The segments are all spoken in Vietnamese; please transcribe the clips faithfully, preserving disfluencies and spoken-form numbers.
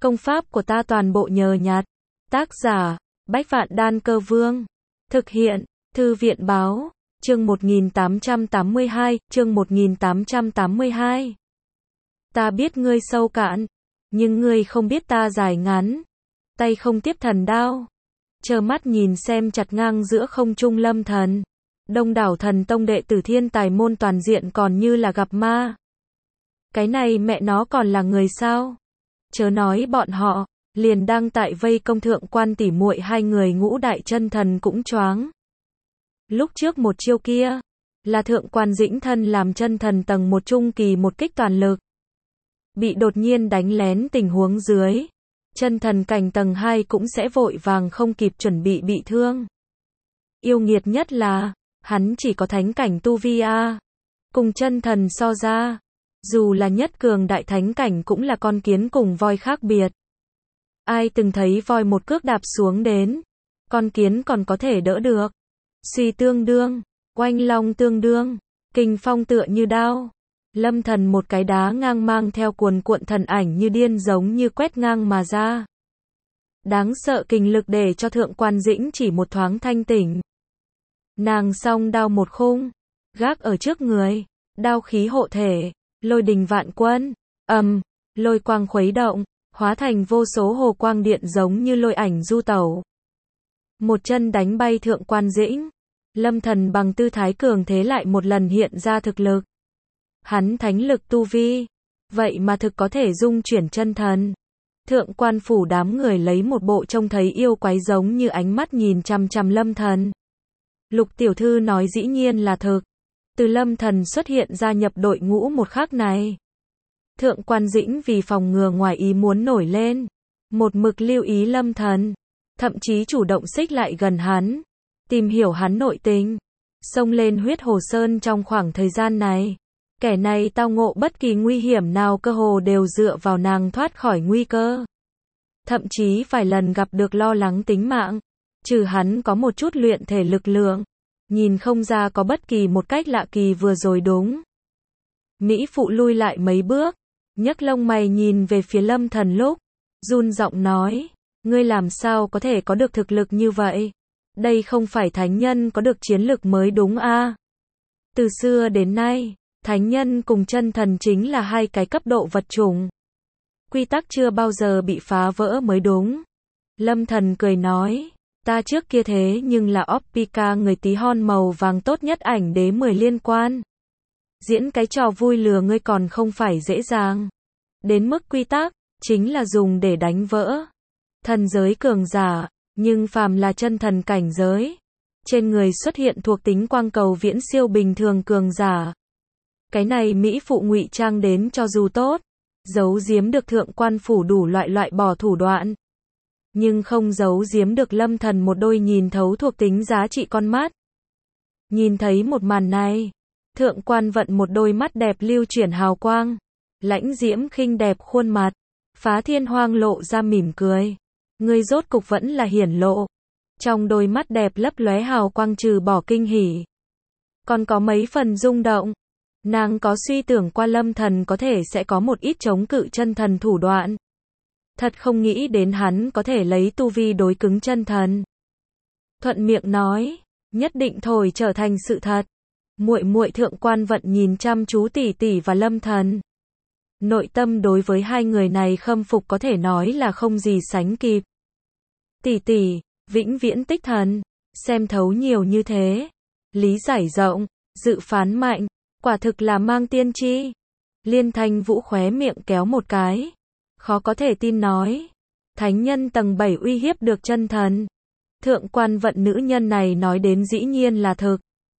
Công pháp của ta toàn bộ nhờ nhặt. Tác giả, Bách Vạn Đan Cơ Vương. Thực hiện, Thư viện báo, chương một nghìn tám trăm tám mươi hai, chương một nghìn tám trăm tám mươi hai. Ta biết ngươi sâu cạn, nhưng ngươi không biết ta dài ngắn. Tay không tiếp thần đao. Trơ mắt nhìn xem chặt ngang giữa không trung Lâm Thần. Đông đảo thần tông đệ tử thiên tài môn toàn diện còn như là gặp ma. Cái này mẹ nó còn là người sao? Chớ nói bọn họ, liền đang tại vây công thượng quan tỉ muội hai người ngũ đại chân thần cũng choáng. Lúc trước một chiêu kia, là thượng quan dĩnh thân làm chân thần tầng một trung kỳ một kích toàn lực. Bị đột nhiên đánh lén tình huống dưới. Chân thần cảnh tầng hai cũng sẽ vội vàng không kịp chuẩn bị bị thương. Yêu nghiệt nhất là, hắn chỉ có thánh cảnh tu vi a. Cùng chân thần so ra, dù là nhất cường đại thánh cảnh cũng là con kiến cùng voi khác biệt. Ai từng thấy voi một cước đạp xuống đến, con kiến còn có thể đỡ được. Suy tương đương, oanh long tương đương, kình phong tựa như đao. Lâm Thần một cái đá ngang mang theo cuồn cuộn thần ảnh như điên giống như quét ngang mà ra. Đáng sợ kình lực để cho thượng quan dĩnh chỉ một thoáng thanh tỉnh. Nàng song đao một khung, gác ở trước người, đao khí hộ thể, lôi đình vạn quân, ầm, lôi quang khuấy động, hóa thành vô số hồ quang điện giống như lôi ảnh du tẩu. Một chân đánh bay thượng quan dĩnh, Lâm Thần bằng tư thái cường thế lại một lần hiện ra thực lực. Hắn thánh lực tu vi, vậy mà thực có thể dung chuyển chân thần. Thượng quan phủ đám người lấy một bộ trông thấy yêu quái giống như ánh mắt nhìn chằm chằm Lâm Thần. Lục tiểu thư nói dĩ nhiên là thực. Từ Lâm Thần xuất hiện gia nhập đội ngũ một khắc này. Thượng quan dĩnh vì phòng ngừa ngoài ý muốn nổi lên. Một mực lưu ý Lâm Thần. Thậm chí chủ động xích lại gần hắn. Tìm hiểu hắn nội tình. Xông lên huyết hồ sơn trong khoảng thời gian này. Kẻ này tao ngộ bất kỳ nguy hiểm nào cơ hồ đều dựa vào nàng thoát khỏi nguy cơ. Thậm chí vài lần gặp được lo lắng tính mạng. Trừ hắn có một chút luyện thể lực lượng. Nhìn không ra có bất kỳ một cách lạ kỳ vừa rồi đúng. Mỹ phụ lui lại mấy bước. Nhấc lông mày nhìn về phía Lâm Thần lúc. Run giọng nói. Ngươi làm sao có thể có được thực lực như vậy? Đây không phải thánh nhân có được chiến lực mới đúng a? Từ xưa đến nay. Thánh nhân cùng chân thần chính là hai cái cấp độ vật chủng. Quy tắc chưa bao giờ bị phá vỡ mới đúng. Lâm Thần cười nói, ta trước kia thế nhưng là Oppica người tí hon màu vàng tốt nhất ảnh đế mười liên quan. Diễn cái trò vui lừa ngươi còn không phải dễ dàng. Đến mức quy tắc, chính là dùng để đánh vỡ. Thần giới cường giả, nhưng phàm là chân thần cảnh giới. Trên người xuất hiện thuộc tính quang cầu viễn siêu bình thường cường giả. Cái này Mỹ phụ ngụy trang đến cho dù tốt, giấu giếm được thượng quan phủ đủ loại loại bỏ thủ đoạn. Nhưng không giấu giếm được Lâm Thần một đôi nhìn thấu thuộc tính giá trị con mắt. Nhìn thấy một màn này, thượng quan vận một đôi mắt đẹp lưu chuyển hào quang, lãnh diễm khinh đẹp khuôn mặt, phá thiên hoang lộ ra mỉm cười. Ngươi rốt cục vẫn là hiển lộ. Trong đôi mắt đẹp lấp lóe hào quang trừ bỏ kinh hỉ, còn có mấy phần rung động. Nàng có suy tưởng qua Lâm Thần có thể sẽ có một ít chống cự chân thần thủ đoạn. Thật không nghĩ đến hắn có thể lấy tu vi đối cứng chân thần. Thuận miệng nói, nhất định thổi trở thành sự thật. Muội muội thượng quan vận nhìn chăm chú tỷ tỷ và Lâm Thần. Nội tâm đối với hai người này khâm phục có thể nói là không gì sánh kịp. Tỷ tỷ, vĩnh viễn tích thần, xem thấu nhiều như thế, lý giải rộng, dự phán mạnh. Quả thực là mang tiên tri. Liên Thanh Vũ khóe miệng kéo một cái. Khó có thể tin nói. Thánh nhân tầng bảy uy hiếp được chân thần. Thượng quan vận nữ nhân này nói đến dĩ nhiên là thực.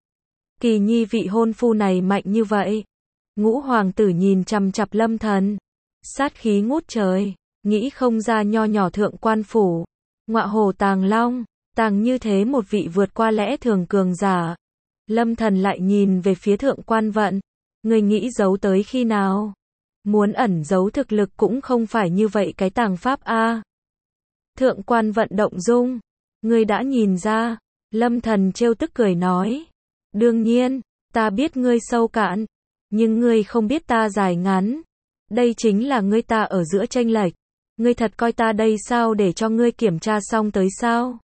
Kỳ nhi vị hôn phu này mạnh như vậy. Ngũ hoàng tử nhìn chằm chặp Lâm Thần. Sát khí ngút trời. Nghĩ không ra nho nhỏ thượng quan phủ. Ngọa hồ tàng long. Tàng như thế một vị vượt qua lẽ thường cường giả. Lâm Thần lại nhìn về phía thượng quan vận. Người nghĩ giấu tới khi nào? Muốn ẩn giấu thực lực cũng không phải như vậy cái tàng pháp a. Thượng quan vận động dung. Ngươi đã nhìn ra. Lâm Thần trêu tức cười nói. Đương nhiên, ta biết ngươi sâu cạn. Nhưng ngươi không biết ta dài ngắn. Đây chính là ngươi ta ở giữa chênh lệch. Ngươi thật coi ta đây sao để cho ngươi kiểm tra xong tới sao?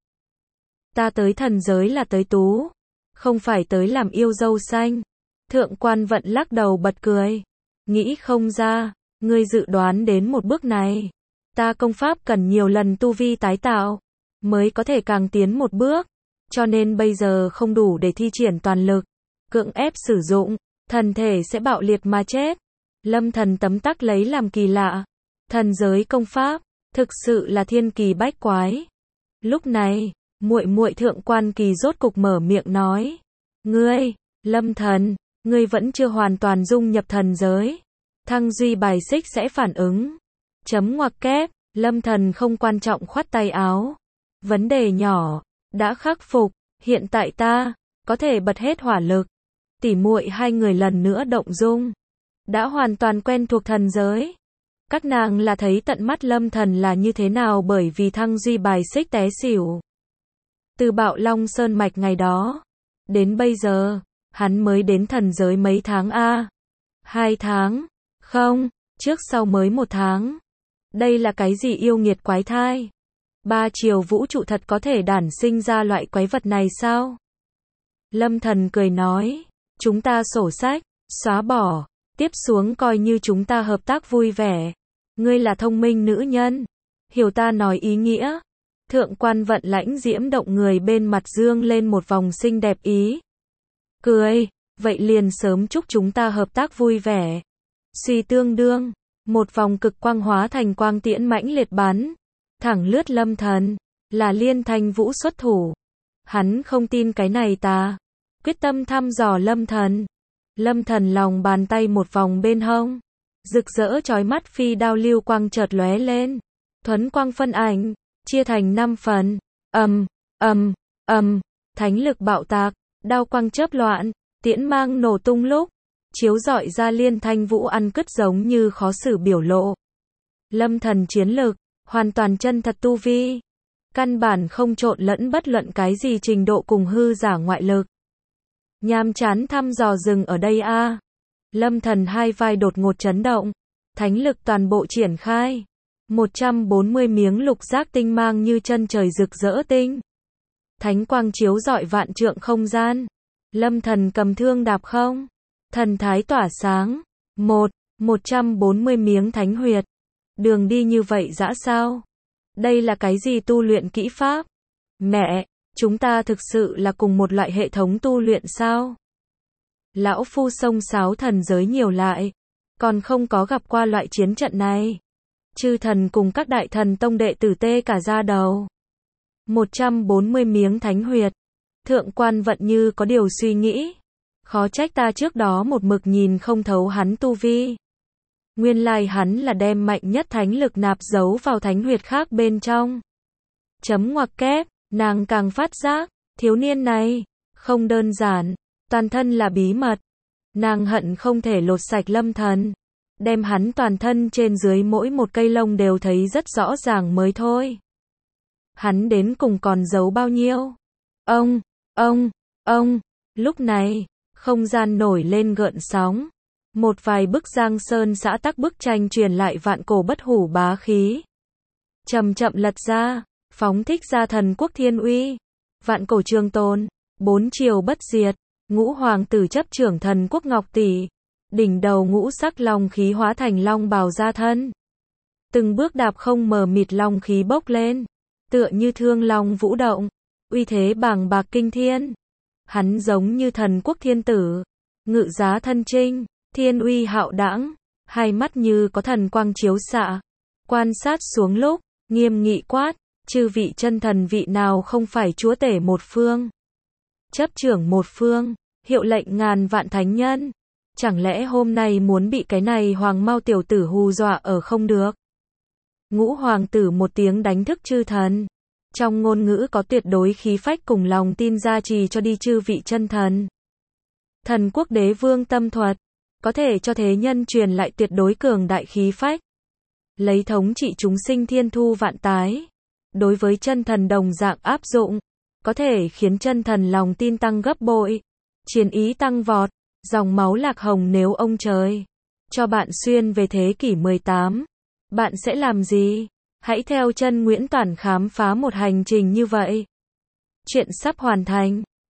Ta tới thần giới là tới tú, không phải tới làm yêu dâu xanh. Thượng quan Vận lắc đầu bật cười. Nghĩ không ra, ngươi dự đoán đến một bước này. Ta công pháp cần nhiều lần tu vi tái tạo, mới có thể càng tiến một bước. Cho nên bây giờ không đủ để thi triển toàn lực. Cưỡng ép sử dụng, thần thể sẽ bạo liệt mà chết. Lâm Thần tấm tắc lấy làm kỳ lạ. Thần giới công pháp, thực sự là thiên kỳ bách quái. Lúc này, muội muội Thượng quan Kỳ rốt cục mở miệng nói. Ngươi, Lâm Thần, ngươi vẫn chưa hoàn toàn dung nhập thần giới. Thăng duy bài xích sẽ phản ứng. Chấm ngoặc kép, Lâm Thần không quan trọng khoát tay áo. Vấn đề nhỏ, đã khắc phục, hiện tại ta, có thể bật hết hỏa lực. Tỉ muội hai người lần nữa động dung. Đã hoàn toàn quen thuộc thần giới. Các nàng là thấy tận mắt Lâm Thần là như thế nào bởi vì thăng duy bài xích té xỉu. Từ Bạo Long Sơn Mạch ngày đó, đến bây giờ, hắn mới đến thần giới mấy tháng a? Hai tháng? Không, trước sau mới một tháng. Đây là cái gì yêu nghiệt quái thai? Ba chiều vũ trụ thật có thể đản sinh ra loại quái vật này sao? Lâm Thần cười nói, chúng ta sổ sách, xóa bỏ, tiếp xuống coi như chúng ta hợp tác vui vẻ. Ngươi là thông minh nữ nhân, hiểu ta nói ý nghĩa. Thượng quan Vận lãnh diễm động người bên mặt dương lên một vòng xinh đẹp ý. Cười, vậy liền sớm chúc chúng ta hợp tác vui vẻ. Suy tương đương, một vòng cực quang hóa thành quang tiễn mãnh liệt bắn, thẳng lướt Lâm Thần, là Liên Thanh Vũ xuất thủ. Hắn không tin cái này ta, quyết tâm thăm dò Lâm Thần. Lâm Thần lòng bàn tay một vòng bên hông, rực rỡ chói mắt phi đao lưu quang chợt lóe lên, thuấn quang phân ảnh, chia thành năm phần, ầm, ầm, ầm, thánh lực bạo tạc, đao quang chớp loạn, tiễn mang nổ tung lúc, chiếu rọi ra Liên Thanh Vũ ăn cứt giống như khó xử biểu lộ. Lâm Thần chiến lực, hoàn toàn chân thật tu vi, căn bản không trộn lẫn bất luận cái gì trình độ cùng hư giả ngoại lực. Nhàm chán thăm dò dừng ở đây a. Lâm Thần hai vai đột ngột chấn động, thánh lực toàn bộ triển khai. một trăm bốn mươi miếng lục giác tinh mang như chân trời rực rỡ tinh. Thánh quang chiếu rọi vạn trượng không gian. Lâm Thần cầm thương đạp không, thần thái tỏa sáng. Một, một trăm bốn mươi miếng thánh huyệt. Đường đi như vậy dã sao? Đây là cái gì tu luyện kỹ pháp? Mẹ, chúng ta thực sự là cùng một loại hệ thống tu luyện sao? Lão phu xông xáo thần giới nhiều lại, còn không có gặp qua loại chiến trận này. Chư thần cùng các đại thần tông đệ tử tê cả da đầu. một trăm bốn mươi miếng thánh huyệt. Thượng quan Vận như có điều suy nghĩ. Khó trách ta trước đó một mực nhìn không thấu hắn tu vi. Nguyên lai hắn là đem mạnh nhất thánh lực nạp giấu vào thánh huyệt khác bên trong. Chấm ngoặc kép, nàng càng phát giác, thiếu niên này, không đơn giản, toàn thân là bí mật. Nàng hận không thể lột sạch Lâm Thần, đem hắn toàn thân trên dưới mỗi một cây lông đều thấy rất rõ ràng mới thôi. Hắn đến cùng còn giấu bao nhiêu? Ông, ông, ông, lúc này, không gian nổi lên gợn sóng. Một vài bức Giang Sơn xã tắc bức tranh truyền lại vạn cổ bất hủ bá khí. Chậm chậm lật ra, phóng thích ra thần quốc thiên uy. Vạn cổ trường tồn, bốn triều bất diệt, ngũ hoàng tử chấp trưởng thần quốc ngọc tỷ. Đỉnh đầu ngũ sắc long khí hóa thành long bào ra thân. Từng bước đạp không mờ mịt long khí bốc lên, tựa như thương long vũ động, uy thế bàng bạc kinh thiên. Hắn giống như thần quốc thiên tử, ngự giá thân trinh, thiên uy hạo đãng, hai mắt như có thần quang chiếu xạ. Quan sát xuống lúc, nghiêm nghị quát, chư vị chân thần vị nào không phải chúa tể một phương, chấp trưởng một phương, hiệu lệnh ngàn vạn thánh nhân. Chẳng lẽ hôm nay muốn bị cái này hoàng mau tiểu tử hù dọa ở không được? Ngũ hoàng tử một tiếng đánh thức chư thần. Trong ngôn ngữ có tuyệt đối khí phách cùng lòng tin gia trì cho đi chư vị chân thần. Thần quốc đế vương tâm thuật, có thể cho thế nhân truyền lại tuyệt đối cường đại khí phách. Lấy thống trị chúng sinh thiên thu vạn tái. Đối với chân thần đồng dạng áp dụng, có thể khiến chân thần lòng tin tăng gấp bội, chiến ý tăng vọt. Dòng máu lạc hồng nếu ông trời cho bạn xuyên về thế kỷ mười tám, bạn sẽ làm gì? Hãy theo chân Nguyễn Toản khám phá một hành trình như vậy. Chuyện sắp hoàn thành.